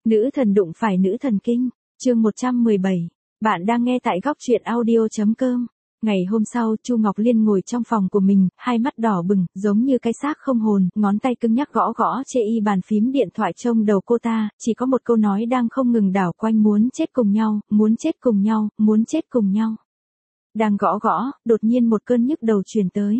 Nữ thần đụng phải nữ thần kinh, chương 117. Bạn đang nghe tại góc truyện audio.com. Ngày hôm sau, Chu Ngọc Liên ngồi trong phòng của mình, hai mắt đỏ bừng, giống như cái xác không hồn, ngón tay cứng nhắc gõ gõ chê y bàn phím điện thoại trông đầu cô ta, chỉ có một câu nói đang không ngừng đảo quanh: muốn chết cùng nhau, muốn chết cùng nhau, muốn chết cùng nhau. Đang gõ gõ, đột nhiên một cơn nhức đầu truyền tới.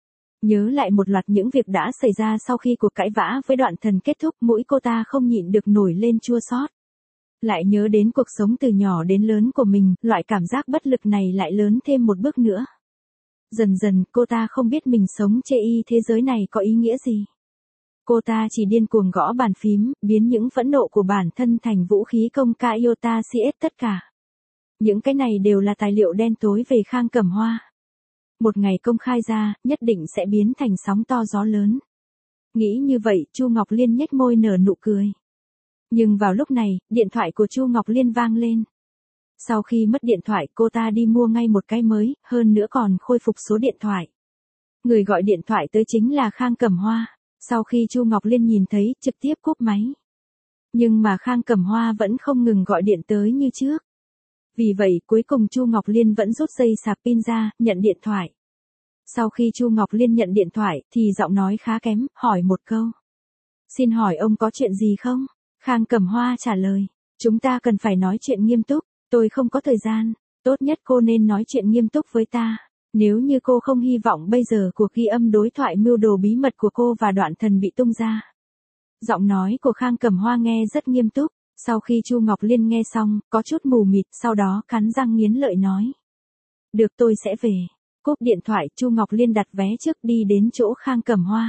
Nhớ lại một loạt những việc đã xảy ra sau khi cuộc cãi vã với Đoạn Thần kết thúc, mũi cô ta không nhịn được nổi lên chua xót. Lại nhớ đến cuộc sống từ nhỏ đến lớn của mình, loại cảm giác bất lực này lại lớn thêm một bước nữa. Dần dần, cô ta không biết mình sống chê y thế giới này có ý nghĩa gì. Cô ta chỉ điên cuồng gõ bàn phím, biến những phẫn nộ của bản thân thành vũ khí công ca iota cs tất cả. Những cái này đều là tài liệu đen tối về Khang Cẩm Hoa. Một ngày công khai ra, nhất định sẽ biến thành sóng to gió lớn. Nghĩ như vậy, Chu Ngọc Liên nhếch môi nở nụ cười. Nhưng vào lúc này, điện thoại của Chu Ngọc Liên vang lên. Sau khi mất điện thoại, cô ta đi mua ngay một cái mới, hơn nữa còn khôi phục số điện thoại. Người gọi điện thoại tới chính là Khang Cẩm Hoa. Sau khi Chu Ngọc Liên nhìn thấy, trực tiếp cúp máy. Nhưng mà Khang Cẩm Hoa vẫn không ngừng gọi điện tới như trước. Vì vậy, cuối cùng Chu Ngọc Liên vẫn rút dây sạc pin ra, nhận điện thoại. Sau khi Chu Ngọc Liên nhận điện thoại, thì giọng nói khá kém, hỏi một câu. Xin hỏi ông có chuyện gì không? Khang Cẩm Hoa trả lời. Chúng ta cần phải nói chuyện nghiêm túc, tôi không có thời gian. Tốt nhất cô nên nói chuyện nghiêm túc với ta. Nếu như cô không hy vọng bây giờ cuộc ghi âm đối thoại mưu đồ bí mật của cô và Đoạn Thần bị tung ra. Giọng nói của Khang Cẩm Hoa nghe rất nghiêm túc. Sau khi Chu Ngọc Liên nghe xong, có chút mù mịt, sau đó cắn răng nghiến lợi nói. Được, tôi sẽ về. Cúp điện thoại, Chu Ngọc Liên đặt vé trước đi đến chỗ Khang Cẩm Hoa.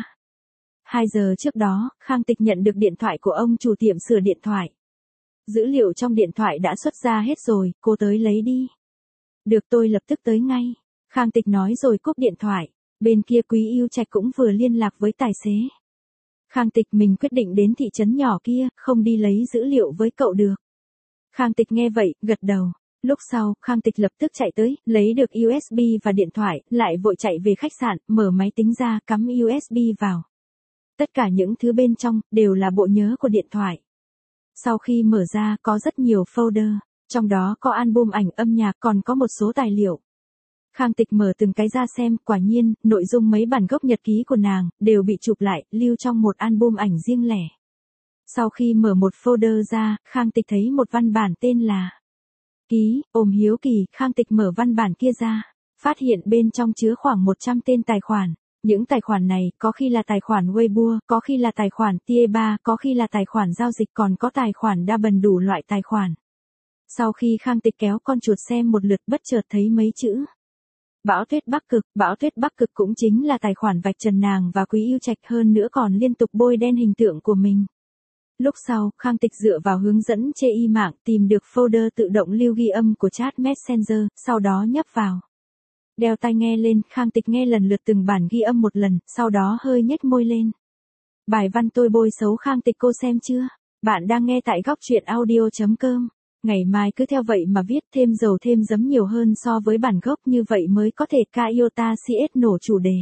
2 giờ trước đó, Khang Tịch nhận được điện thoại của ông chủ tiệm sửa điện thoại. Dữ liệu trong điện thoại đã xuất ra hết rồi, cô tới lấy đi. Được, tôi lập tức tới ngay. Khang Tịch nói rồi cúp điện thoại. Bên kia Quý Yêu Trạch cũng vừa liên lạc với tài xế. Khang Tịch, mình quyết định đến thị trấn nhỏ kia, không đi lấy dữ liệu với cậu được. Khang Tịch nghe vậy, gật đầu. Lúc sau, Khang Tịch lập tức chạy tới, lấy được USB và điện thoại, lại vội chạy về khách sạn, mở máy tính ra, cắm USB vào. Tất cả những thứ bên trong, đều là bộ nhớ của điện thoại. Sau khi mở ra, có rất nhiều folder, trong đó có album ảnh âm nhạc, còn có một số tài liệu. Khang Tịch mở từng cái ra xem, quả nhiên, nội dung mấy bản gốc nhật ký của nàng, đều bị chụp lại, lưu trong một album ảnh riêng lẻ. Sau khi mở một folder ra, Khang Tịch thấy một văn bản tên là Ký, ôm hiếu kỳ, Khang Tịch mở văn bản kia ra, phát hiện bên trong chứa khoảng 100 tên tài khoản. Những tài khoản này, có khi là tài khoản Weibo, có khi là tài khoản Tie3, có khi là tài khoản giao dịch, còn có tài khoản đa bần, đủ loại tài khoản. Sau khi Khang Tịch kéo con chuột xem một lượt, bất chợt thấy mấy chữ. Bão tuyết Bắc Cực. Bão tuyết Bắc Cực cũng chính là tài khoản vạch trần nàng và Quý Yêu Trạch, hơn nữa còn liên tục bôi đen hình tượng của mình. Lúc sau, Khang Tịch dựa vào hướng dẫn chê y mạng, tìm được folder tự động lưu ghi âm của chat Messenger, sau đó nhấp vào. Đeo tai nghe lên, Khang Tịch nghe lần lượt từng bản ghi âm một lần, sau đó hơi nhếch môi lên. Bài văn tôi bôi xấu Khang Tịch cô xem chưa? Bạn đang nghe tại góc truyện audio.com. Ngày mai cứ theo vậy mà viết, thêm dầu thêm giấm nhiều hơn so với bản gốc, như vậy mới có thể ca iota cs nổ chủ đề.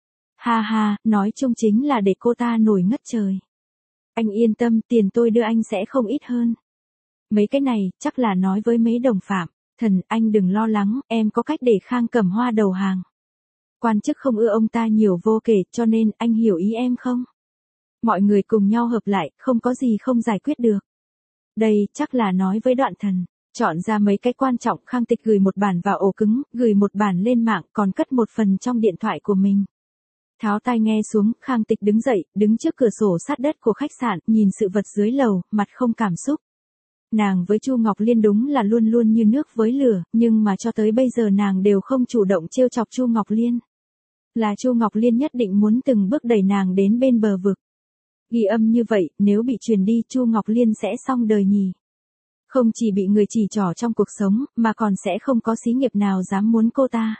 Ha ha, nói chung chính là để cô ta nổi ngất trời. Anh yên tâm, tiền tôi đưa anh sẽ không ít hơn. Mấy cái này, chắc là nói với mấy đồng phạm. Thần, anh đừng lo lắng, em có cách để Khang Cẩm Hoa đầu hàng. Quan chức không ưa ông ta nhiều vô kể, cho nên anh hiểu ý em không? Mọi người cùng nhau hợp lại, không có gì không giải quyết được. Đây, chắc là nói với Đoạn Thần. Chọn ra mấy cái quan trọng, Khang Tịch gửi một bản vào ổ cứng, gửi một bản lên mạng, còn cất một phần trong điện thoại của mình. Tháo tai nghe xuống, Khang Tịch đứng dậy, đứng trước cửa sổ sát đất của khách sạn, nhìn sự vật dưới lầu, mặt không cảm xúc. Nàng với Chu Ngọc Liên đúng là luôn luôn như nước với lửa, nhưng mà cho tới bây giờ nàng đều không chủ động trêu chọc Chu Ngọc Liên. Là Chu Ngọc Liên nhất định muốn từng bước đẩy nàng đến bên bờ vực. Ghi âm như vậy, nếu bị truyền đi, Chu Ngọc Liên sẽ xong đời nhỉ. Không chỉ bị người chỉ trỏ trong cuộc sống, mà còn sẽ không có xí nghiệp nào dám muốn cô ta.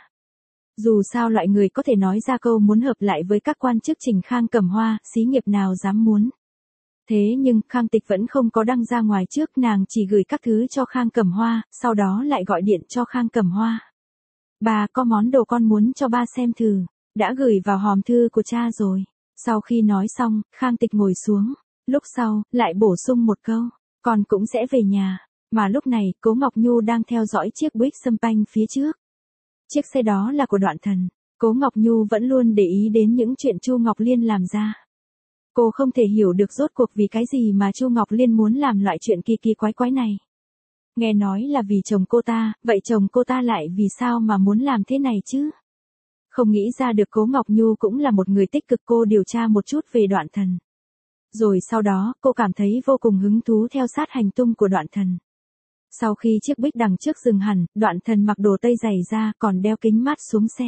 Dù sao loại người có thể nói ra câu muốn hợp lại với các quan chức Trình Khang Cẩm Hoa, xí nghiệp nào dám muốn. Thế nhưng, Khang Tịch vẫn không có đăng ra ngoài trước, nàng chỉ gửi các thứ cho Khang Cẩm Hoa, sau đó lại gọi điện cho Khang Cẩm Hoa. Bà, có món đồ con muốn cho ba xem thử, đã gửi vào hòm thư của cha rồi. Sau khi nói xong, Khang Tịch ngồi xuống, lúc sau, lại bổ sung một câu. con cũng sẽ về nhà. Mà lúc này, Cố Ngọc Nhu đang theo dõi chiếc Buick Xpaeng phía trước. Chiếc xe đó là của Đoạn Thần. Cố Ngọc Nhu vẫn luôn để ý đến những chuyện Chu Ngọc Liên làm ra. Cô không thể hiểu được rốt cuộc vì cái gì mà Chu Ngọc Liên muốn làm loại chuyện kỳ kỳ quái quái này. Nghe nói là vì chồng cô ta, vậy chồng cô ta lại vì sao mà muốn làm thế này chứ? Không nghĩ ra được Cố Ngọc Nhu cũng là một người tích cực, cô điều tra một chút về Đoạn Thần. Rồi sau đó, cô cảm thấy vô cùng hứng thú theo sát hành tung của Đoạn Thần. Sau khi chiếc Buick đằng trước dừng hẳn, Đoạn Thần mặc đồ tây dày da còn đeo kính mát xuống xe.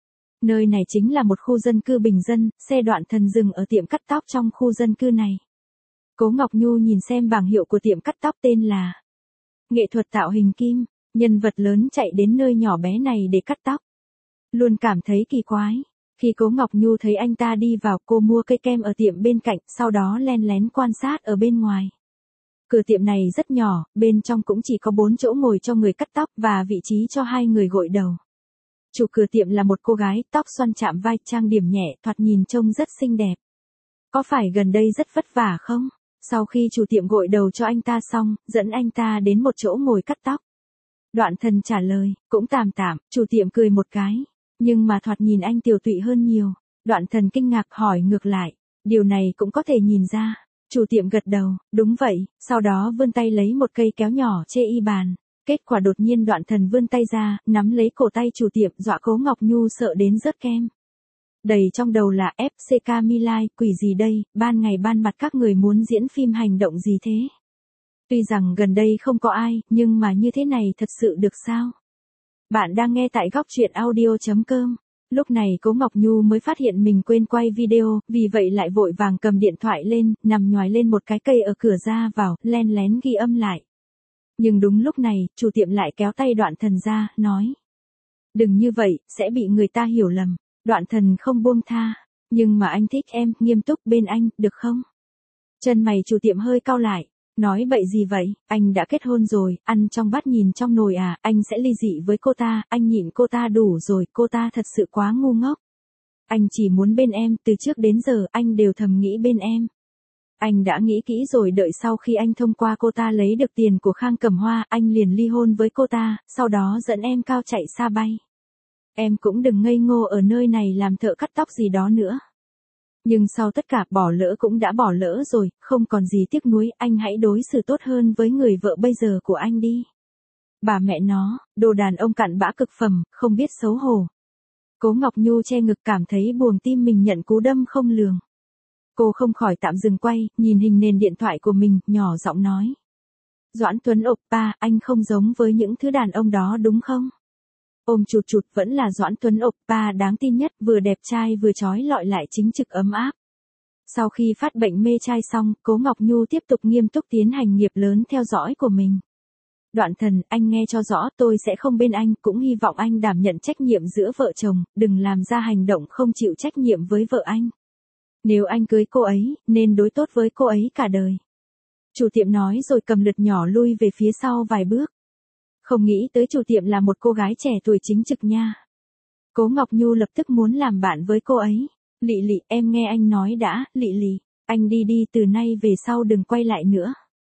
Nơi này chính là một khu dân cư bình dân, xe Đoạn Thần dừng ở tiệm cắt tóc trong khu dân cư này. Cố Ngọc Nhu nhìn xem bảng hiệu của tiệm cắt tóc tên là Nghệ thuật tạo hình Kim, nhân vật lớn chạy đến nơi nhỏ bé này để cắt tóc. Luôn cảm thấy kỳ quái. Khi Cố Ngọc Nhu thấy anh ta đi vào, cô mua cây kem ở tiệm bên cạnh, sau đó len lén quan sát ở bên ngoài. Cửa tiệm này rất nhỏ, bên trong cũng chỉ có 4 chỗ ngồi cho người cắt tóc và vị trí cho 2 người gội đầu. Chủ cửa tiệm là một cô gái, tóc xoăn chạm vai, trang điểm nhẹ, thoạt nhìn trông rất xinh đẹp. Có phải gần đây rất vất vả không? Sau khi chủ tiệm gội đầu cho anh ta xong, dẫn anh ta đến một chỗ ngồi cắt tóc. Đoạn Thần trả lời, cũng tạm tạm, chủ tiệm cười một cái. Nhưng mà thoạt nhìn anh tiều tụy hơn nhiều. Đoạn Thần kinh ngạc hỏi ngược lại, điều này cũng có thể nhìn ra. Chủ tiệm gật đầu, đúng vậy, sau đó vươn tay lấy một cây kéo nhỏ chê y bàn. Kết quả đột nhiên Đoạn Thần vươn tay ra, nắm lấy cổ tay chủ tiệm, dọa Cố Ngọc Nhu sợ đến rớt kem. Đầy trong đầu là FCK Milai, quỷ gì đây, ban ngày ban mặt các người muốn diễn phim hành động gì thế? Tuy rằng gần đây không có ai, nhưng mà như thế này thật sự được sao? Bạn đang nghe tại góc truyện audio.com. Lúc này Cố Ngọc Nhu mới phát hiện mình quên quay video, vì vậy lại vội vàng cầm điện thoại lên, nằm nhoài lên một cái cây ở cửa ra vào, len lén ghi âm lại. Nhưng đúng lúc này, chủ tiệm lại kéo tay Đoạn Thần ra, nói. Đừng như vậy, sẽ bị người ta hiểu lầm. Đoạn Thần không buông tha. Nhưng mà anh thích em, nghiêm túc bên anh, được không? Chân mày chủ tiệm hơi cau lại. Nói bậy gì vậy, anh đã kết hôn rồi, ăn trong bát nhìn trong nồi à, anh sẽ ly dị với cô ta, anh nhịn cô ta đủ rồi, cô ta thật sự quá ngu ngốc. Anh chỉ muốn bên em, từ trước đến giờ anh đều thầm nghĩ bên em. Anh đã nghĩ kỹ rồi, đợi sau khi anh thông qua cô ta lấy được tiền của Khang Cẩm Hoa, anh liền ly hôn với cô ta, sau đó dẫn em cao chạy xa bay. Em cũng đừng ngây ngô ở nơi này làm thợ cắt tóc gì đó nữa. Nhưng sau tất cả bỏ lỡ cũng đã bỏ lỡ rồi, không còn gì tiếc nuối, anh hãy đối xử tốt hơn với người vợ bây giờ của anh đi. Bà mẹ nó, đồ đàn ông cặn bã cực phẩm, không biết xấu hổ. Cố Ngọc Nhu che ngực cảm thấy buồn, tim mình nhận cú đâm không lường. Cô không khỏi tạm dừng quay, nhìn hình nền điện thoại của mình, nhỏ giọng nói. Doãn Tuấn Oppa, anh không giống với những thứ đàn ông đó đúng không? Ôm chụt chụt vẫn là Doãn Tuấn Oppa đáng tin nhất, vừa đẹp trai vừa trói lọi lại chính trực ấm áp. Sau khi phát bệnh mê trai xong, Cố Ngọc Nhu tiếp tục nghiêm túc tiến hành nghiệp lớn theo dõi của mình. Đoạn Thần, anh nghe cho rõ, tôi sẽ không bên anh, cũng hy vọng anh đảm nhận trách nhiệm giữa vợ chồng, đừng làm ra hành động không chịu trách nhiệm với vợ anh. Nếu anh cưới cô ấy, nên đối tốt với cô ấy cả đời. Chủ tiệm nói rồi cầm lượt nhỏ lui về phía sau vài bước. Không nghĩ tới chủ tiệm là một cô gái trẻ tuổi chính trực nha. Cố Ngọc Nhu lập tức muốn làm bạn với cô ấy. Lị Lị, em nghe anh nói đã, Lị Lị, anh đi đi, từ nay về sau đừng quay lại nữa.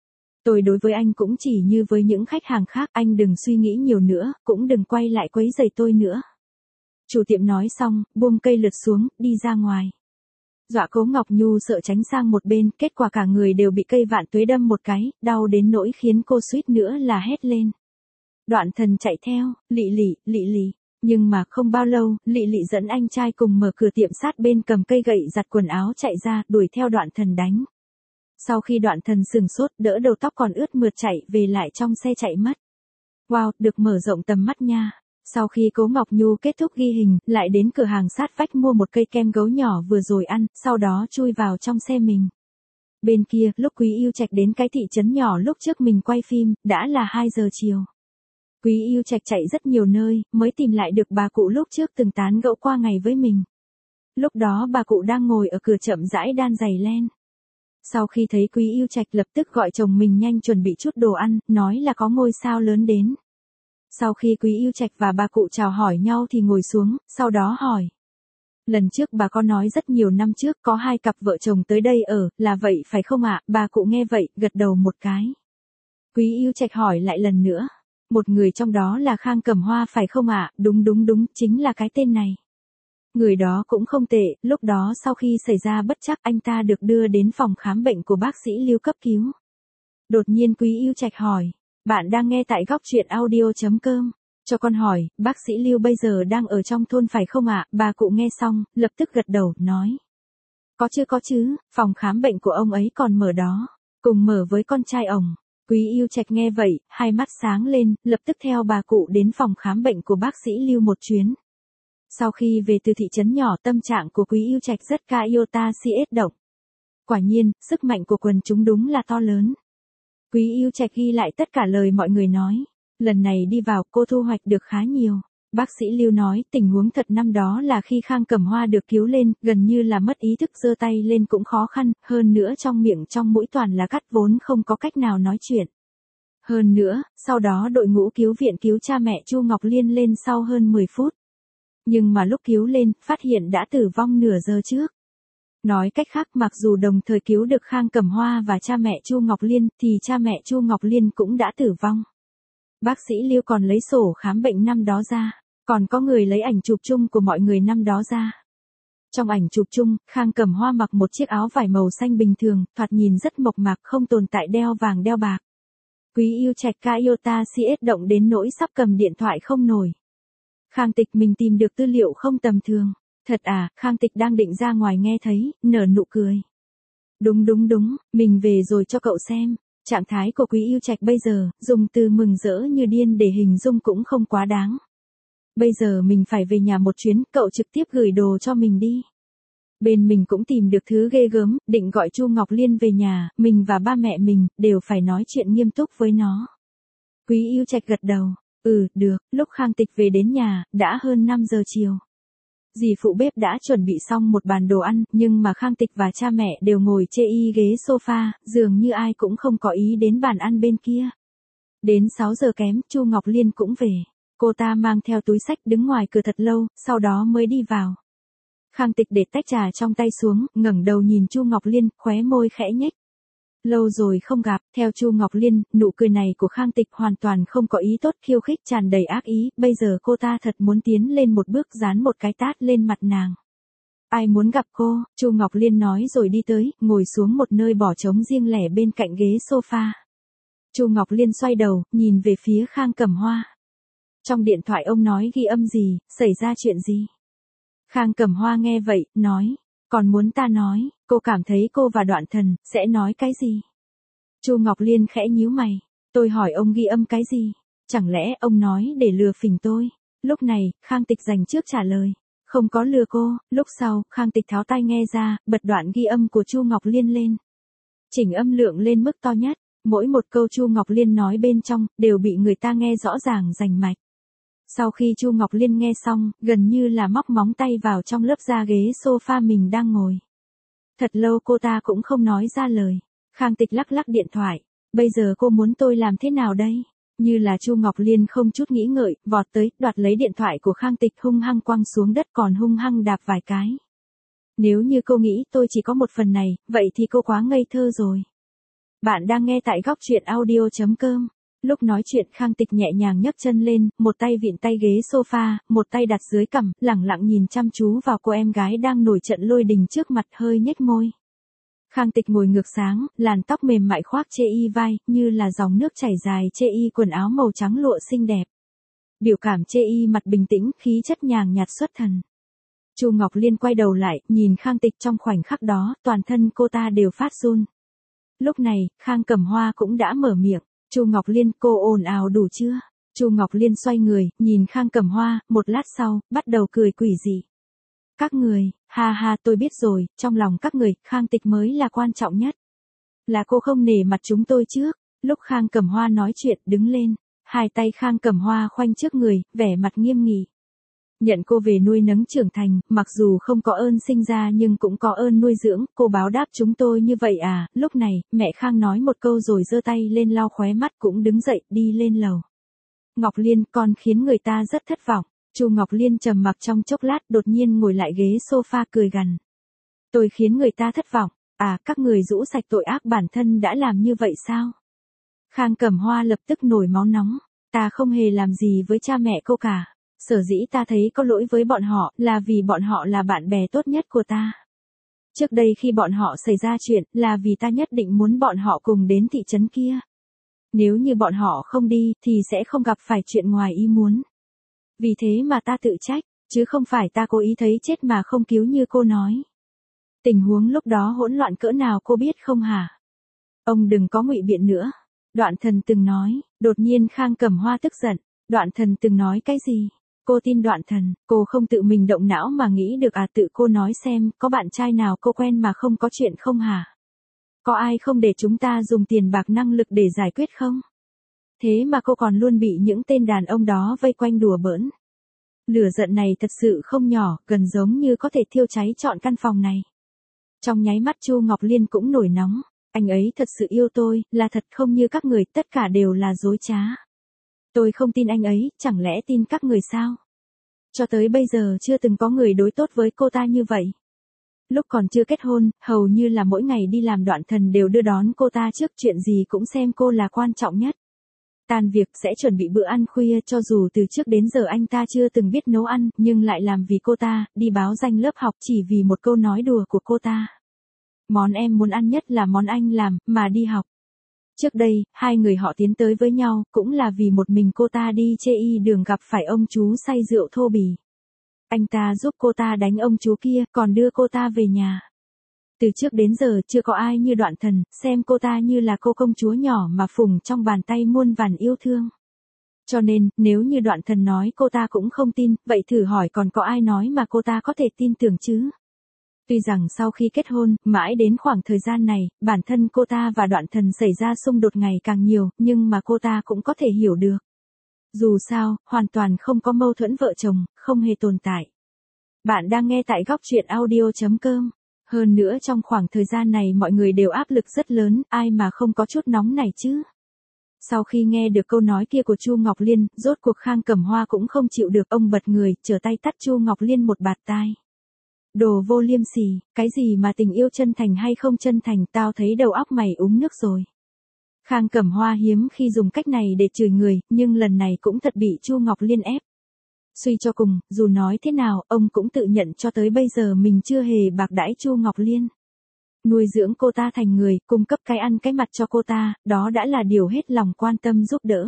Tôi đối với anh cũng chỉ như với những khách hàng khác, anh đừng suy nghĩ nhiều nữa, cũng đừng quay lại quấy rầy tôi nữa. Chủ tiệm nói xong, buông cây lượt xuống, đi ra ngoài. Dọa Cố Ngọc Nhu sợ tránh sang một bên, kết quả cả người đều bị cây vạn tuế đâm một cái, đau đến nỗi khiến cô suýt nữa là hét lên. Đoạn Thần chạy theo, Lị Lị, Lị Lị. Nhưng mà không bao lâu, Lị Lị dẫn anh trai cùng mở cửa tiệm sát bên, cầm cây gậy giặt quần áo chạy ra, đuổi theo Đoạn Thần đánh. Sau khi Đoạn Thần sừng sốt, đỡ đầu tóc còn ướt mượt chạy về lại trong xe chạy mất. Wow, được mở rộng tầm mắt nha. Sau khi Cố Ngọc Nhu kết thúc ghi hình, lại đến cửa hàng sát vách mua một cây kem gấu nhỏ vừa rồi ăn, sau đó chui vào trong xe mình. Bên kia, lúc Quý Yêu Trạch đến cái thị trấn nhỏ lúc trước mình quay phim, đã là 2 giờ chiều. Quý Yêu Trạch chạy rất nhiều nơi, mới tìm lại được bà cụ lúc trước từng tán gẫu qua ngày với mình. Lúc đó bà cụ đang ngồi ở cửa chậm rãi đan giày len. Sau khi thấy Quý Yêu Trạch lập tức gọi chồng mình nhanh chuẩn bị chút đồ ăn, nói là có ngôi sao lớn đến. Sau khi Quý Yêu Trạch và bà cụ chào hỏi nhau thì ngồi xuống, sau đó hỏi. Lần trước bà có nói rất nhiều năm trước có 2 cặp vợ chồng tới đây ở, là vậy phải không ạ? Bà cụ nghe vậy, gật đầu một cái. Quý Yêu Trạch hỏi lại lần nữa. Một người trong đó là Khang Cẩm Hoa phải không ạ? Đúng, chính là cái tên này. Người đó cũng không tệ, lúc đó sau khi xảy ra bất trắc anh ta được đưa đến phòng khám bệnh của bác sĩ Lưu cấp cứu. Đột nhiên Quý Yêu Trạch hỏi, bạn đang nghe tại góc truyện audio.com. Cho con hỏi, bác sĩ Lưu bây giờ đang ở trong thôn phải không ạ? Bà cụ nghe xong, lập tức gật đầu, nói. Có chứ, phòng khám bệnh của ông ấy còn mở đó, cùng mở với con trai ông. Quý Yêu Trạch nghe vậy, hai mắt sáng lên, lập tức theo bà cụ đến phòng khám bệnh của bác sĩ Lưu một chuyến. Sau khi về từ thị trấn nhỏ, tâm trạng của Quý Yêu Trạch rất ca iota siết động. Quả nhiên, sức mạnh của quần chúng đúng là to lớn. Quý Yêu Trạch ghi lại tất cả lời mọi người nói. Lần này đi vào, cô thu hoạch được khá nhiều. Bác sĩ Lưu nói, tình huống thật năm đó là khi Khang Cẩm Hoa được cứu lên, gần như là mất ý thức, giơ tay lên cũng khó khăn, hơn nữa trong miệng trong mũi toàn là cắt, vốn không có cách nào nói chuyện. Hơn nữa, sau đó đội ngũ cứu viện cứu cha mẹ Chu Ngọc Liên lên sau hơn 10 phút. Nhưng mà lúc cứu lên, phát hiện đã tử vong nửa giờ trước. Nói cách khác, mặc dù đồng thời cứu được Khang Cẩm Hoa và cha mẹ Chu Ngọc Liên, thì cha mẹ Chu Ngọc Liên cũng đã tử vong. Bác sĩ Lưu còn lấy sổ khám bệnh năm đó ra, còn có người lấy ảnh chụp chung của mọi người năm đó ra. Trong ảnh chụp chung, Khang Cẩm Hoa mặc một chiếc áo vải màu xanh bình thường, thoạt nhìn rất mộc mạc, không tồn tại đeo vàng đeo bạc. Quý Yêu Trạch ca iota siết động đến nỗi sắp cầm điện thoại không nổi. Khang Tịch, mình tìm được tư liệu không tầm thường. Thật à? Khang Tịch đang định ra ngoài nghe thấy, nở nụ cười. Đúng, mình về rồi cho cậu xem. Trạng thái của Quý Yêu Trạch bây giờ, dùng từ mừng rỡ như điên để hình dung cũng không quá đáng. Bây giờ mình phải về nhà một chuyến, cậu trực tiếp gửi đồ cho mình đi. Bên mình cũng tìm được thứ ghê gớm, định gọi Chu Ngọc Liên về nhà, mình và ba mẹ mình, đều phải nói chuyện nghiêm túc với nó. Quý Yêu Trạch gật đầu, được, lúc Khang Tịch về đến nhà, đã hơn 5 giờ chiều. Dì phụ bếp đã chuẩn bị xong một bàn đồ ăn, nhưng mà Khang Tịch và cha mẹ đều ngồi chê y ghế sofa, dường như ai cũng không có ý đến bàn ăn bên kia. Đến 6 giờ kém, Chu Ngọc Liên cũng về. Cô ta mang theo túi xách đứng ngoài cửa thật lâu, sau đó mới đi vào. Khang Tịch để tách trà trong tay xuống, ngẩng đầu nhìn Chu Ngọc Liên, khóe môi khẽ nhếch. Lâu rồi không gặp, theo Chu Ngọc Liên, nụ cười này của Khang Tịch hoàn toàn không có ý tốt, khiêu khích, tràn đầy ác ý, bây giờ cô ta thật muốn tiến lên một bước dán một cái tát lên mặt nàng. Ai muốn gặp cô? Chu Ngọc Liên nói rồi đi tới, ngồi xuống một nơi bỏ trống riêng lẻ bên cạnh ghế sofa. Chu Ngọc Liên xoay đầu, nhìn về phía Khang Cẩm Hoa. Trong điện thoại ông nói ghi âm gì, xảy ra chuyện gì? Khang Cẩm Hoa nghe vậy, nói, còn muốn ta nói, cô cảm thấy cô và Đoạn Thần sẽ nói cái gì? Chu Ngọc Liên khẽ nhíu mày, tôi hỏi ông ghi âm cái gì? Chẳng lẽ ông nói để lừa phỉnh tôi? Lúc này, Khang Tịch dành trước trả lời, không có lừa cô. Lúc sau, Khang Tịch tháo tai nghe ra, bật đoạn ghi âm của Chu Ngọc Liên lên. Chỉnh âm lượng lên mức to nhất, mỗi một câu Chu Ngọc Liên nói bên trong, đều bị người ta nghe rõ ràng rành mạch. Sau khi Chu Ngọc Liên nghe xong, gần như là móc móng tay vào trong lớp da ghế sofa mình đang ngồi. Thật lâu cô ta cũng không nói ra lời. Khang Tịch lắc lắc điện thoại. Bây giờ cô muốn tôi làm thế nào đây? Như là Chu Ngọc Liên không chút nghĩ ngợi, vọt tới, đoạt lấy điện thoại của Khang Tịch, hung hăng quăng xuống đất, còn hung hăng đạp vài cái. Nếu như cô nghĩ tôi chỉ có một phần này, vậy thì cô quá ngây thơ rồi. Bạn đang nghe tại góc truyện audio.com. Lúc nói chuyện Khang Tịch nhẹ nhàng nhấc chân lên, một tay vịn tay ghế sofa, một tay đặt dưới cằm, lẳng lặng nhìn chăm chú vào cô em gái đang nổi trận lôi đình trước mặt, hơi nhếch môi. Khang Tịch ngồi ngược sáng, làn tóc mềm mại khoác chê y vai, như là dòng nước chảy dài chê y quần áo màu trắng lụa xinh đẹp. Biểu cảm chê y mặt bình tĩnh, khí chất nhàn nhạt xuất thần. Chu Ngọc Liên quay đầu lại, nhìn Khang Tịch, trong khoảnh khắc đó, toàn thân cô ta đều phát run. Lúc này, Khang Cẩm Hoa cũng đã mở miệng. Chu Ngọc Liên, cô ồn ào đủ chưa? Chu Ngọc Liên xoay người, nhìn Khang Cẩm Hoa, một lát sau, bắt đầu cười quỷ dị. Các người, ha ha, tôi biết rồi, trong lòng các người, Khang Tịch mới là quan trọng nhất. Là cô không nể mặt chúng tôi trước. Lúc Khang Cẩm Hoa nói chuyện, đứng lên, hai tay Khang Cẩm Hoa khoanh trước người, vẻ mặt nghiêm nghị. Nhận cô về nuôi nấng trưởng thành, mặc dù không có ơn sinh ra nhưng cũng có ơn nuôi dưỡng, cô báo đáp chúng tôi như vậy à? Lúc này, mẹ Khang nói một câu rồi giơ tay lên lau khóe mắt, cũng đứng dậy, đi lên lầu. Ngọc Liên, con khiến người ta rất thất vọng. Chu Ngọc Liên trầm mặc trong chốc lát, đột nhiên ngồi lại ghế sofa cười gằn. Tôi khiến người ta thất vọng, à, các người rũ sạch tội ác bản thân đã làm như vậy sao? Khang Cẩm Hoa lập tức nổi máu nóng. Ta không hề làm gì với cha mẹ cô cả. Sở dĩ ta thấy có lỗi với bọn họ là vì bọn họ là bạn bè tốt nhất của ta. Trước đây khi bọn họ xảy ra chuyện là vì ta nhất định muốn bọn họ cùng đến thị trấn kia. Nếu như bọn họ không đi thì sẽ không gặp phải chuyện ngoài ý muốn. Vì thế mà ta tự trách, chứ không phải ta cố ý thấy chết mà không cứu như cô nói. Tình huống lúc đó hỗn loạn cỡ nào cô biết không hả? Ông đừng có ngụy biện nữa. Đoạn Thần từng nói. Đột nhiên Khang Cẩm Hoa tức giận. Đoạn Thần từng nói cái gì? Cô tin Đoạn Thần, cô không tự mình động não mà nghĩ được à? Tự cô nói xem, có bạn trai nào cô quen mà không có chuyện không hả? Có ai không để chúng ta dùng tiền bạc năng lực để giải quyết không? Thế mà cô còn luôn bị những tên đàn ông đó vây quanh đùa bỡn. Lửa giận này thật sự không nhỏ, gần giống như có thể thiêu cháy trọn căn phòng này. Trong nháy mắt Chu Ngọc Liên cũng nổi nóng. Anh ấy thật sự yêu tôi, là thật không như các người, tất cả đều là dối trá. Tôi không tin anh ấy, chẳng lẽ tin các người sao? Cho tới bây giờ chưa từng có người đối tốt với cô ta như vậy. Lúc còn chưa kết hôn, hầu như là mỗi ngày đi làm Đoạn Thần đều đưa đón cô ta trước, chuyện gì cũng xem cô là quan trọng nhất. Tan việc sẽ chuẩn bị bữa ăn khuya, cho dù từ trước đến giờ anh ta chưa từng biết nấu ăn, nhưng lại làm vì cô ta, đi báo danh lớp học chỉ vì một câu nói đùa của cô ta. Món em muốn ăn nhất là món anh làm, mà đi học. Trước đây, hai người họ tiến tới với nhau, cũng là vì một mình cô ta đi chê y đường gặp phải ông chú say rượu thô bỉ. Anh ta giúp cô ta đánh ông chú kia, còn đưa cô ta về nhà. Từ trước đến giờ chưa có ai như Đoạn Thần, xem cô ta như là cô công chúa nhỏ mà phùng trong bàn tay muôn vàn yêu thương. Cho nên, nếu như Đoạn Thần nói cô ta cũng không tin, vậy thử hỏi còn có ai nói mà cô ta có thể tin tưởng chứ? Tuy rằng sau khi kết hôn, mãi đến khoảng thời gian này, bản thân cô ta và Đoạn Thần xảy ra xung đột ngày càng nhiều, nhưng mà cô ta cũng có thể hiểu được. Dù sao, hoàn toàn không có mâu thuẫn vợ chồng, không hề tồn tại. Bạn đang nghe tại góc truyện audio.com. Hơn nữa trong khoảng thời gian này mọi người đều áp lực rất lớn, ai mà không có chút nóng này chứ. Sau khi nghe được câu nói kia của Chu Ngọc Liên, rốt cuộc Khang Cẩm Hoa cũng không chịu được, ông bật người, trở tay tát Chu Ngọc Liên một bạt tai. Đồ vô liêm sỉ, cái gì mà tình yêu chân thành hay không chân thành, tao thấy đầu óc mày uống nước rồi. Khang Cẩm Hoa hiếm khi dùng cách này để chửi người, nhưng lần này cũng thật bị Chu Ngọc Liên ép. Suy cho cùng, dù nói thế nào, ông cũng tự nhận cho tới bây giờ mình chưa hề bạc đãi Chu Ngọc Liên. Nuôi dưỡng cô ta thành người, cung cấp cái ăn cái mặt cho cô ta, đó đã là điều hết lòng quan tâm giúp đỡ.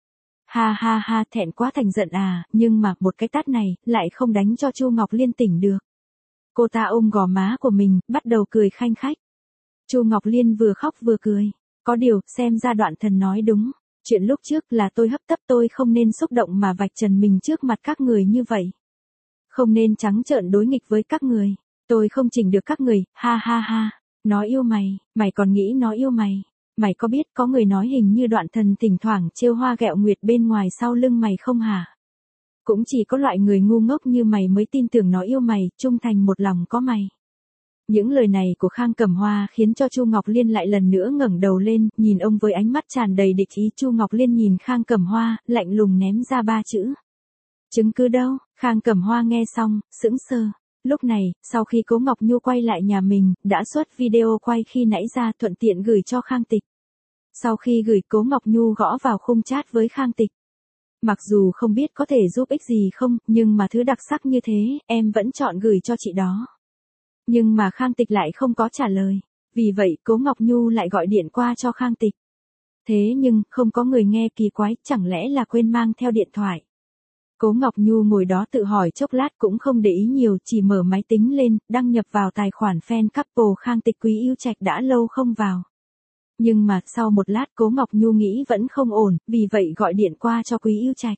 Ha ha ha, thẹn quá thành giận à, nhưng mà một cái tát này, lại không đánh cho Chu Ngọc Liên tỉnh được. Cô ta ôm gò má của mình, bắt đầu cười khanh khách. Chu Ngọc Liên vừa khóc vừa cười. Có điều, xem ra Đoạn Thần nói đúng. Chuyện lúc trước là tôi hấp tấp, tôi không nên xúc động mà vạch trần mình trước mặt các người như vậy. Không nên trắng trợn đối nghịch với các người. Tôi không chỉnh được các người, ha ha ha. Nó yêu mày, mày còn nghĩ nó yêu mày. Mày có biết có người nói hình như Đoạn Thần thỉnh thoảng trêu hoa ghẹo nguyệt bên ngoài sau lưng mày không hả? Cũng chỉ có loại người ngu ngốc như mày mới tin tưởng nó yêu mày, trung thành một lòng có mày. Những lời này của Khang Cẩm Hoa khiến cho Chu Ngọc Liên lại lần nữa ngẩng đầu lên, nhìn ông với ánh mắt tràn đầy địch ý. Chu Ngọc Liên nhìn Khang Cẩm Hoa, lạnh lùng ném ra 3 chữ. Chứng cứ đâu? Khang Cẩm Hoa nghe xong, sững sờ. Lúc này, sau khi Cố Ngọc Nhu quay lại nhà mình, đã xuất video quay khi nãy ra, thuận tiện gửi cho Khang Tịch. Sau khi gửi, Cố Ngọc Nhu gõ vào khung chat với Khang Tịch. Mặc dù không biết có thể giúp ích gì không, nhưng mà thứ đặc sắc như thế, em vẫn chọn gửi cho chị đó. Nhưng mà Khang Tịch lại không có trả lời. Vì vậy, Cố Ngọc Nhu lại gọi điện qua cho Khang Tịch. Thế nhưng, không có người nghe, kỳ quái, chẳng lẽ là quên mang theo điện thoại. Cố Ngọc Nhu ngồi đó tự hỏi chốc lát cũng không để ý nhiều, chỉ mở máy tính lên, đăng nhập vào tài khoản fan couple Khang Tịch Quý Yêu Trạch đã lâu không vào. Nhưng mà, sau một lát Cố Ngọc Nhu nghĩ vẫn không ổn, vì vậy gọi điện qua cho Quý Yêu Trạch.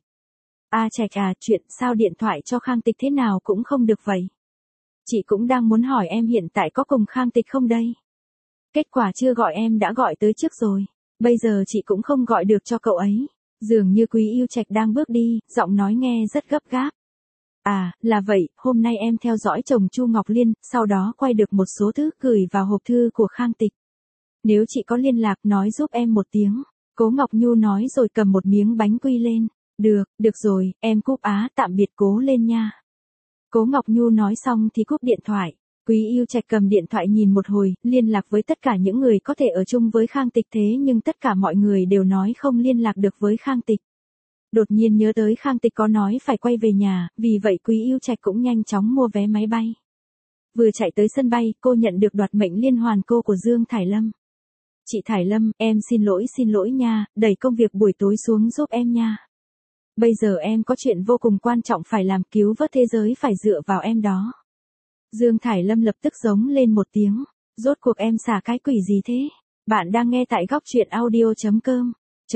A Trạch à, chuyện sao điện thoại cho Khang Tịch thế nào cũng không được vậy. Chị cũng đang muốn hỏi em hiện tại có cùng Khang Tịch không đây. Kết quả chưa gọi em đã gọi tới trước rồi. Bây giờ chị cũng không gọi được cho cậu ấy. Dường như Quý Yêu Trạch đang bước đi, giọng nói nghe rất gấp gáp. À, là vậy, hôm nay em theo dõi chồng Chu Ngọc Liên, sau đó quay được một số thứ gửi vào hộp thư của Khang Tịch. Nếu chị có liên lạc nói giúp em một tiếng. Cố Ngọc Nhu nói rồi cầm một miếng bánh quy lên. Được rồi, em cúp á, tạm biệt cố lên nha. Cố Ngọc Nhu nói xong thì cúp điện thoại. Quý Yêu Trạch cầm điện thoại nhìn một hồi, liên lạc với tất cả những người có thể ở chung với Khang Tịch, thế nhưng tất cả mọi người đều nói không liên lạc được với Khang Tịch. Đột nhiên nhớ tới Khang Tịch có nói phải quay về nhà, vì vậy Quý Yêu Trạch cũng nhanh chóng mua vé máy bay. Vừa chạy tới sân bay, cô nhận được đoạt mệnh liên hoàn cô của Dương Thải Lâm. Chị Thải Lâm, em xin lỗi nha, đẩy công việc buổi tối xuống giúp em nha. Bây giờ em có chuyện vô cùng quan trọng phải làm, cứu vớt thế giới phải dựa vào em đó. Dương Thải Lâm lập tức giống lên một tiếng. Rốt cuộc em xả cái quỷ gì thế? Bạn đang nghe tại góc truyện audio.com.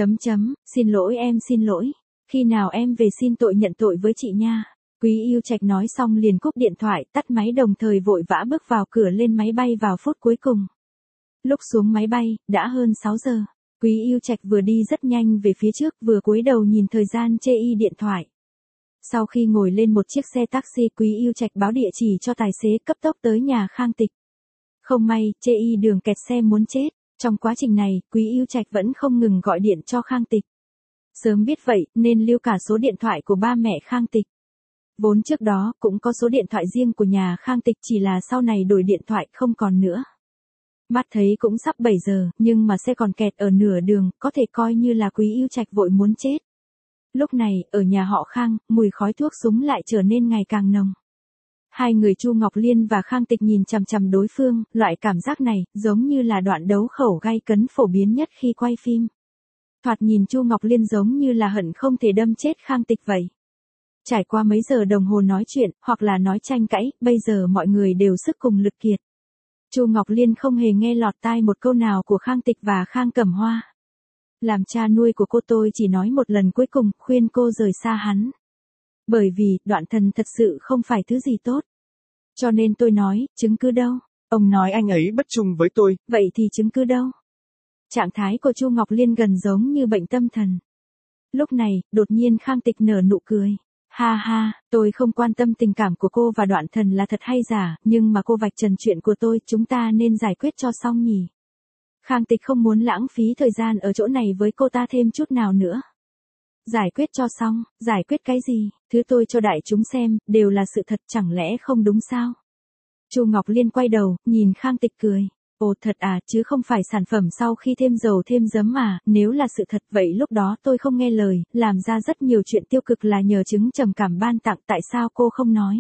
Xin lỗi. Khi nào em về xin tội nhận tội với chị nha. Quý Yêu Trạch nói xong liền cúp điện thoại, tắt máy, đồng thời vội vã bước vào cửa lên máy bay vào phút cuối cùng. Lúc xuống máy bay, đã hơn 6 giờ. Quý Yêu Trạch vừa đi rất nhanh về phía trước, vừa cúi đầu nhìn thời gian chê y điện thoại. Sau khi ngồi lên một chiếc xe taxi, Quý Yêu Trạch báo địa chỉ cho tài xế cấp tốc tới nhà Khang Tịch. Không may, chê y đường kẹt xe muốn chết. Trong quá trình này, Quý Yêu Trạch vẫn không ngừng gọi điện cho Khang Tịch. Sớm biết vậy, nên lưu cả số điện thoại của ba mẹ Khang Tịch. Vốn trước đó, cũng có số điện thoại riêng của nhà Khang Tịch, chỉ là sau này đổi điện thoại không còn nữa. Mắt thấy cũng sắp 7 giờ, nhưng mà xe còn kẹt ở nửa đường, có thể coi như là Quý Yêu Trạch vội muốn chết. Lúc này, ở nhà họ Khang, mùi khói thuốc súng lại trở nên ngày càng nồng. Hai người Chu Ngọc Liên và Khang Tịch nhìn chằm chằm đối phương, loại cảm giác này, giống như là đoạn đấu khẩu gay cấn phổ biến nhất khi quay phim. Thoạt nhìn Chu Ngọc Liên giống như là hận không thể đâm chết Khang Tịch vậy. Trải qua mấy giờ đồng hồ nói chuyện, hoặc là nói tranh cãi, bây giờ mọi người đều sức cùng lực kiệt. Chu Ngọc Liên không hề nghe lọt tai một câu nào của Khang Tịch và Khang Cẩm Hoa. Làm cha nuôi của cô, tôi chỉ nói một lần cuối cùng, khuyên cô rời xa hắn. Bởi vì, Đoạn Thần thật sự không phải thứ gì tốt. Cho nên tôi nói, chứng cứ đâu? Ông nói anh ấy bất trung với tôi. Vậy thì chứng cứ đâu? Trạng thái của Chu Ngọc Liên gần giống như bệnh tâm thần. Lúc này, đột nhiên Khang Tịch nở nụ cười. Ha ha, tôi không quan tâm tình cảm của cô và Đoạn Thần là thật hay giả, nhưng mà cô vạch trần chuyện của tôi, chúng ta nên giải quyết cho xong nhỉ. Khang Tịch không muốn lãng phí thời gian ở chỗ này với cô ta thêm chút nào nữa. Giải quyết cho xong, giải quyết cái gì, thứ tôi cho đại chúng xem, đều là sự thật, chẳng lẽ không đúng sao? Chu Ngọc Liên quay đầu, nhìn Khang Tịch cười. Ồ thật à, chứ không phải sản phẩm sau khi thêm dầu thêm giấm mà, nếu là sự thật vậy lúc đó tôi không nghe lời, làm ra rất nhiều chuyện tiêu cực là nhờ chứng trầm cảm ban tặng, tại sao cô không nói?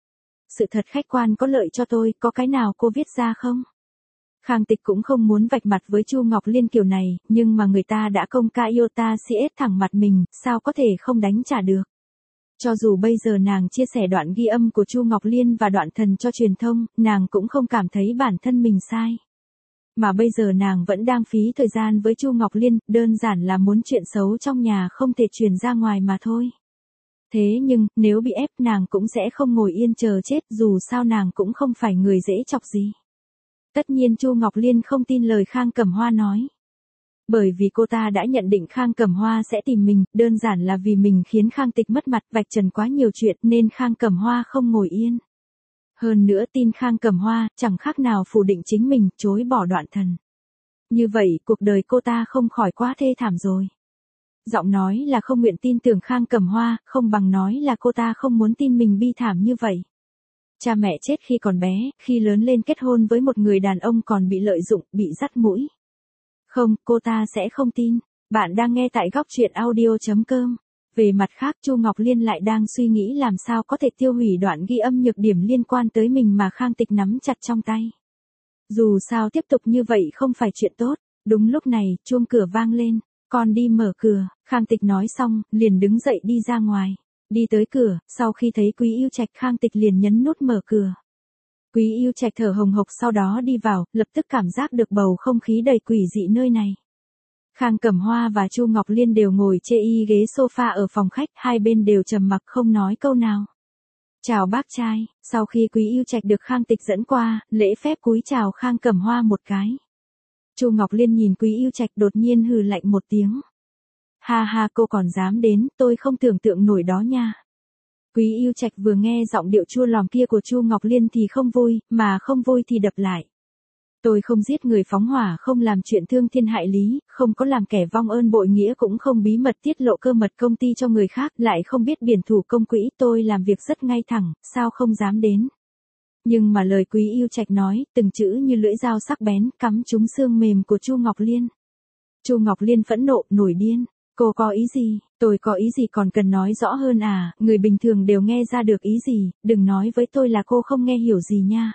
Sự thật khách quan có lợi cho tôi, có cái nào cô viết ra không? Khang Tịch cũng không muốn vạch mặt với Chu Ngọc Liên kiểu này, nhưng mà người ta đã công ca yêu ta CS thẳng mặt mình, sao có thể không đánh trả được. Cho dù bây giờ nàng chia sẻ đoạn ghi âm của Chu Ngọc Liên và Đoạn Thần cho truyền thông, nàng cũng không cảm thấy bản thân mình sai. Mà bây giờ nàng vẫn đang phí thời gian với Chu Ngọc Liên, đơn giản là muốn chuyện xấu trong nhà không thể truyền ra ngoài mà thôi. Thế nhưng, nếu bị ép nàng cũng sẽ không ngồi yên chờ chết, dù sao nàng cũng không phải người dễ chọc gì. Tất nhiên Chu Ngọc Liên không tin lời Khang Cẩm Hoa nói. Bởi vì cô ta đã nhận định Khang Cẩm Hoa sẽ tìm mình, đơn giản là vì mình khiến Khang Tịch mất mặt, vạch trần quá nhiều chuyện nên Khang Cẩm Hoa không ngồi yên. Hơn nữa tin Khang Cẩm Hoa, chẳng khác nào phủ định chính mình, chối bỏ Đoạn Thần. Như vậy, cuộc đời cô ta không khỏi quá thê thảm rồi. Giọng nói là không nguyện tin tưởng Khang Cẩm Hoa, không bằng nói là cô ta không muốn tin mình bi thảm như vậy. Cha mẹ chết khi còn bé, khi lớn lên kết hôn với một người đàn ông còn bị lợi dụng, bị dắt mũi. Không, cô ta sẽ không tin. Bạn đang nghe tại góc truyện audio.com. Về mặt khác, Chu Ngọc Liên lại đang suy nghĩ làm sao có thể tiêu hủy đoạn ghi âm nhược điểm liên quan tới mình mà Khang Tịch nắm chặt trong tay. Dù sao tiếp tục như vậy không phải chuyện tốt. Đúng lúc này, chuông cửa vang lên. Con đi mở cửa, Khang Tịch nói xong, liền đứng dậy đi ra ngoài. Đi tới cửa, sau khi thấy Quý Yêu Trạch, Khang Tịch liền nhấn nút mở cửa. Quý Yêu Trạch thở hồng hộc sau đó đi vào, lập tức cảm giác được bầu không khí đầy quỷ dị nơi này. Khang Cẩm Hoa và Chu Ngọc Liên đều ngồi chê y ghế sofa ở phòng khách, hai bên đều trầm mặc không nói câu nào. Chào bác trai, sau khi Quý Yêu Trạch được Khang Tịch dẫn qua, lễ phép cúi chào Khang Cẩm Hoa một cái. Chu Ngọc Liên nhìn Quý Yêu Trạch đột nhiên hừ lạnh một tiếng. Ha ha, cô còn dám đến, tôi không tưởng tượng nổi đó nha. Quý Yêu Trạch vừa nghe giọng điệu chua lòm kia của Chu Ngọc Liên thì không vui, mà không vui thì đập lại. Tôi không giết người phóng hỏa, không làm chuyện thương thiên hại lý, không có làm kẻ vong ơn bội nghĩa, cũng không bí mật tiết lộ cơ mật công ty cho người khác, lại không biết biển thủ công quỹ, tôi làm việc rất ngay thẳng, sao không dám đến. Nhưng mà lời Quý Yêu Trạch nói, từng chữ như lưỡi dao sắc bén, cắm trúng xương mềm của Chu Ngọc Liên. Chu Ngọc Liên phẫn nộ, nổi điên. Cô có ý gì? Tôi có ý gì còn cần nói rõ hơn à? Người bình thường đều nghe ra được ý gì, đừng nói với tôi là cô không nghe hiểu gì nha.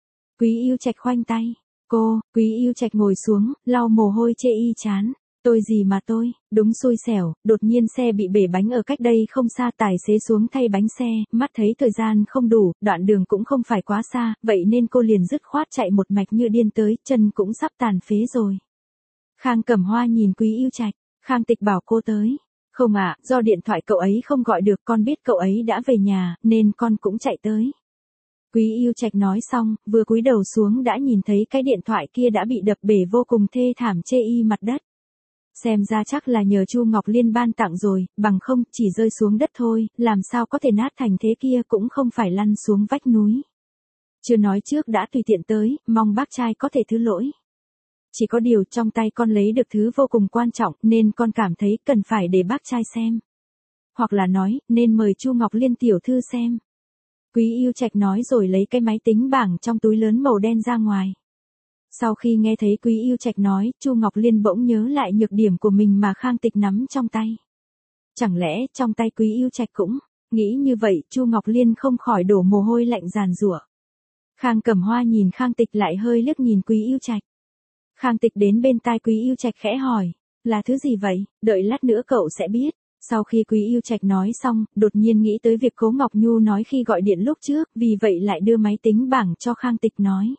Quý Yêu Trạch khoanh tay. Quý Yêu Trạch ngồi xuống, lau mồ hôi chê y chán. Tôi gì mà tôi, đúng xui xẻo, đột nhiên xe bị bể bánh ở cách đây không xa, tài xế xuống thay bánh xe, mắt thấy thời gian không đủ, đoạn đường cũng không phải quá xa, vậy nên cô liền dứt khoát chạy một mạch như điên tới, chân cũng sắp tàn phế rồi. Khang Cẩm Hoa nhìn Quý Yêu Trạch, Khang Tịch bảo cô tới. Không ạ, do điện thoại cậu ấy không gọi được, con biết cậu ấy đã về nhà, nên con cũng chạy tới. Quý Yêu Trạch nói xong, vừa cúi đầu xuống đã nhìn thấy cái điện thoại kia đã bị đập bể vô cùng thê thảm chê y mặt đất. Xem ra chắc là nhờ Chu Ngọc Liên ban tặng rồi, bằng không chỉ rơi xuống đất thôi, làm sao có thể nát thành thế kia, cũng không phải lăn xuống vách núi. Chưa nói trước đã tùy tiện tới, mong bác trai có thể thứ lỗi. Chỉ có điều trong tay con lấy được thứ vô cùng quan trọng nên con cảm thấy cần phải để bác trai xem. Hoặc là nói, nên mời Chu Ngọc Liên tiểu thư xem. Quý Yêu Trạch nói rồi lấy cái máy tính bảng trong túi lớn màu đen ra ngoài. Sau khi nghe thấy Quý Yêu Trạch nói, Chu Ngọc Liên bỗng nhớ lại nhược điểm của mình mà Khang Tịch nắm trong tay. Chẳng lẽ trong tay Quý Yêu Trạch cũng, nghĩ như vậy, Chu Ngọc Liên không khỏi đổ mồ hôi lạnh ràn rủa. Khang Cẩm Hoa nhìn Khang Tịch lại hơi liếc nhìn Quý Yêu Trạch. Khang Tịch đến bên tai Quý Yêu Trạch khẽ hỏi, là thứ gì vậy, đợi lát nữa cậu sẽ biết. Sau khi Quý Yêu Trạch nói xong, đột nhiên nghĩ tới việc Cố Ngọc Nhu nói khi gọi điện lúc trước, vì vậy lại đưa máy tính bảng cho Khang Tịch nói.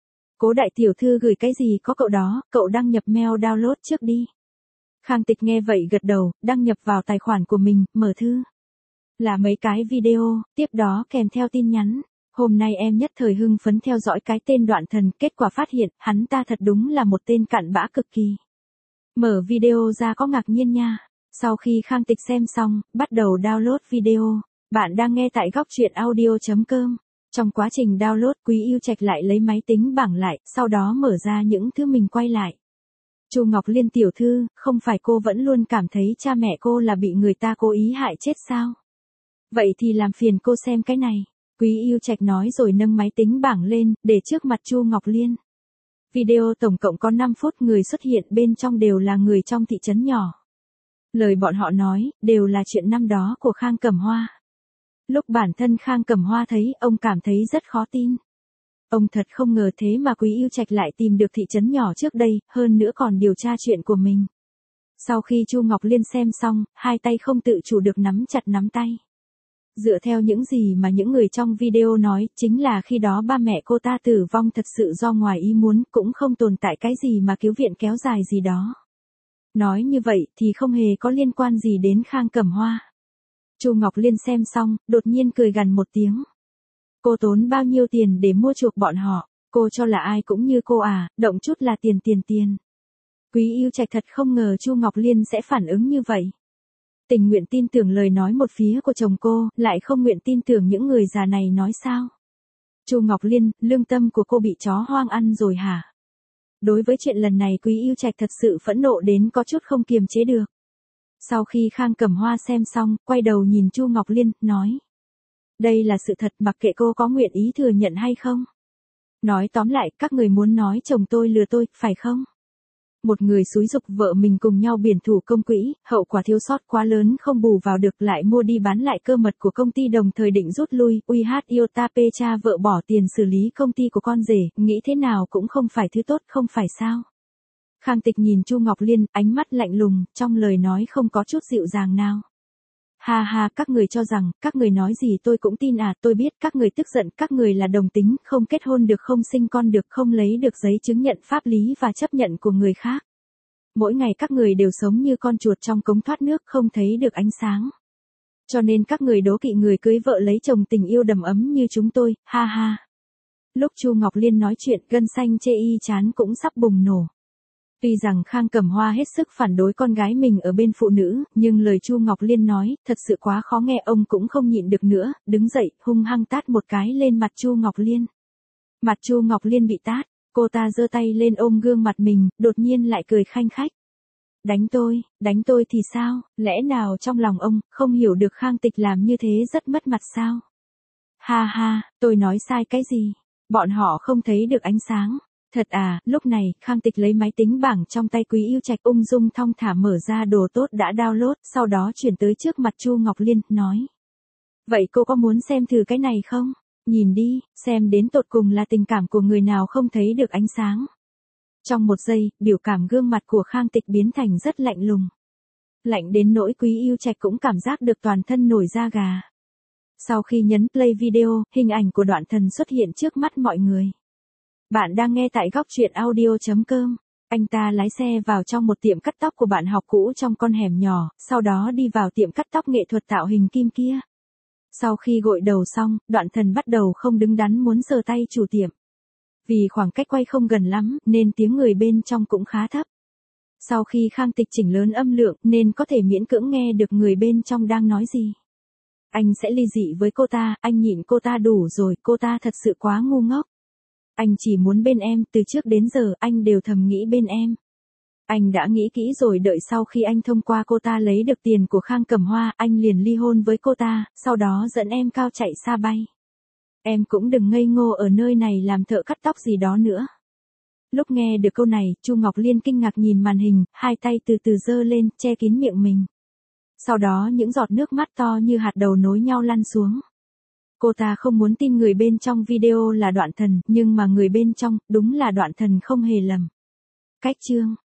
Cố đại tiểu thư gửi cái gì có cậu đó, cậu đăng nhập mail download trước đi. Khang Tịch nghe vậy gật đầu, đăng nhập vào tài khoản của mình, mở thư. Là mấy cái video, tiếp đó kèm theo tin nhắn. Hôm nay em nhất thời hưng phấn theo dõi cái tên Đoạn Thần, kết quả phát hiện, hắn ta thật đúng là một tên cặn bã cực kỳ. Mở video ra có ngạc nhiên nha. Sau khi Khang Tịch xem xong, bắt đầu download video. Bạn đang nghe tại góc truyện audio.com. Trong quá trình download, Quý Yêu Trạch lại lấy máy tính bảng lại, sau đó mở ra những thứ mình quay lại. Chu Ngọc Liên tiểu thư, không phải cô vẫn luôn cảm thấy cha mẹ cô là bị người ta cố ý hại chết sao? Vậy thì làm phiền cô xem cái này. Quý Yêu Trạch nói rồi nâng máy tính bảng lên, để trước mặt Chu Ngọc Liên. Video tổng cộng có 5 phút, người xuất hiện bên trong đều là người trong thị trấn nhỏ. Lời bọn họ nói, đều là chuyện năm đó của Khang Cẩm Hoa. Lúc bản thân Khang Cẩm Hoa thấy, ông cảm thấy rất khó tin. Ông thật không ngờ thế mà Quý Yêu Trạch lại tìm được thị trấn nhỏ trước đây, hơn nữa còn điều tra chuyện của mình. Sau khi Chu Ngọc Liên xem xong, hai tay không tự chủ được nắm chặt nắm tay. Dựa theo những gì mà những người trong video nói, chính là khi đó ba mẹ cô ta tử vong thật sự do ngoài ý muốn, cũng không tồn tại cái gì mà cứu viện kéo dài gì đó. Nói như vậy thì không hề có liên quan gì đến Khang Cẩm Hoa. Chu Ngọc Liên xem xong, đột nhiên cười gằn một tiếng. Cô tốn bao nhiêu tiền để mua chuộc bọn họ, cô cho là ai cũng như cô à, động chút là tiền. Quý Yêu Trạch thật không ngờ Chu Ngọc Liên sẽ phản ứng như vậy. Tình nguyện tin tưởng lời nói một phía của chồng cô, lại không nguyện tin tưởng những người già này nói sao. Chu Ngọc Liên, lương tâm của cô bị chó hoang ăn rồi hả? Đối với chuyện lần này Quý Yêu Trạch thật sự phẫn nộ đến có chút không kiềm chế được. Sau khi Khang Cẩm Hoa xem xong, quay đầu nhìn Chu Ngọc Liên, nói. Đây là sự thật, mặc kệ cô có nguyện ý thừa nhận hay không. Nói tóm lại, các người muốn nói chồng tôi lừa tôi, phải không? Một người xúi giục vợ mình cùng nhau biển thủ công quỹ, hậu quả thiếu sót quá lớn không bù vào được, lại mua đi bán lại cơ mật của công ty, đồng thời định rút lui. UH Iota P cha vợ bỏ tiền xử lý công ty của con rể, nghĩ thế nào cũng không phải thứ tốt, không phải sao? Khang Tịch nhìn Chu Ngọc Liên, ánh mắt lạnh lùng, trong lời nói không có chút dịu dàng nào. Ha ha, các người cho rằng, các người nói gì tôi cũng tin à, tôi biết các người tức giận, các người là đồng tính, không kết hôn được, không sinh con được, không lấy được giấy chứng nhận pháp lý và chấp nhận của người khác. Mỗi ngày các người đều sống như con chuột trong cống thoát nước, không thấy được ánh sáng. Cho nên các người đố kỵ người cưới vợ lấy chồng tình yêu đầm ấm như chúng tôi, ha ha. Lúc Chu Ngọc Liên nói chuyện, gân xanh chê y chán cũng sắp bùng nổ. Tuy rằng Khang Cẩm Hoa hết sức phản đối con gái mình ở bên phụ nữ, nhưng lời Chu Ngọc Liên nói, thật sự quá khó nghe, ông cũng không nhịn được nữa, đứng dậy, hung hăng tát một cái lên mặt Chu Ngọc Liên. Mặt Chu Ngọc Liên bị tát, cô ta giơ tay lên ôm gương mặt mình, đột nhiên lại cười khanh khách. Đánh tôi thì sao, lẽ nào trong lòng ông, không hiểu được Khang Tịch làm như thế rất mất mặt sao? Ha ha, tôi nói sai cái gì? Bọn họ không thấy được ánh sáng. Thật à, lúc này, Khang Tịch lấy máy tính bảng trong tay Quý Yêu Trạch ung dung thong thả mở ra đồ tốt đã download, sau đó chuyển tới trước mặt Chu Ngọc Liên, nói. Vậy cô có muốn xem thử cái này không? Nhìn đi, xem đến tột cùng là tình cảm của người nào không thấy được ánh sáng. Trong một giây, biểu cảm gương mặt của Khang Tịch biến thành rất lạnh lùng. Lạnh đến nỗi Quý Yêu Trạch cũng cảm giác được toàn thân nổi da gà. Sau khi nhấn play video, hình ảnh của Đoạn Thần xuất hiện trước mắt mọi người. Bạn đang nghe tại góc truyện audio.com. Anh ta lái xe vào trong một tiệm cắt tóc của bạn học cũ trong con hẻm nhỏ, sau đó đi vào tiệm cắt tóc nghệ thuật tạo hình kim kia. Sau khi gội đầu xong, Đoạn Thần bắt đầu không đứng đắn muốn sờ tay chủ tiệm. Vì khoảng cách quay không gần lắm, nên tiếng người bên trong cũng khá thấp. Sau khi Khang Tịch chỉnh lớn âm lượng, nên có thể miễn cưỡng nghe được người bên trong đang nói gì. Anh sẽ ly dị với cô ta, anh nhịn cô ta đủ rồi, cô ta thật sự quá ngu ngốc. Anh chỉ muốn bên em, từ trước đến giờ, anh đều thầm nghĩ bên em. Anh đã nghĩ kỹ rồi, đợi sau khi anh thông qua cô ta lấy được tiền của Khang Cẩm Hoa, anh liền ly hôn với cô ta, sau đó dẫn em cao chạy xa bay. Em cũng đừng ngây ngô ở nơi này làm thợ cắt tóc gì đó nữa. Lúc nghe được câu này, Chu Ngọc Liên kinh ngạc nhìn màn hình, hai tay từ từ giơ lên, che kín miệng mình. Sau đó những giọt nước mắt to như hạt đậu nối nhau lăn xuống. Cô ta không muốn tin người bên trong video là Đoạn Thần, nhưng mà người bên trong, đúng là Đoạn Thần không hề lầm. Cách chương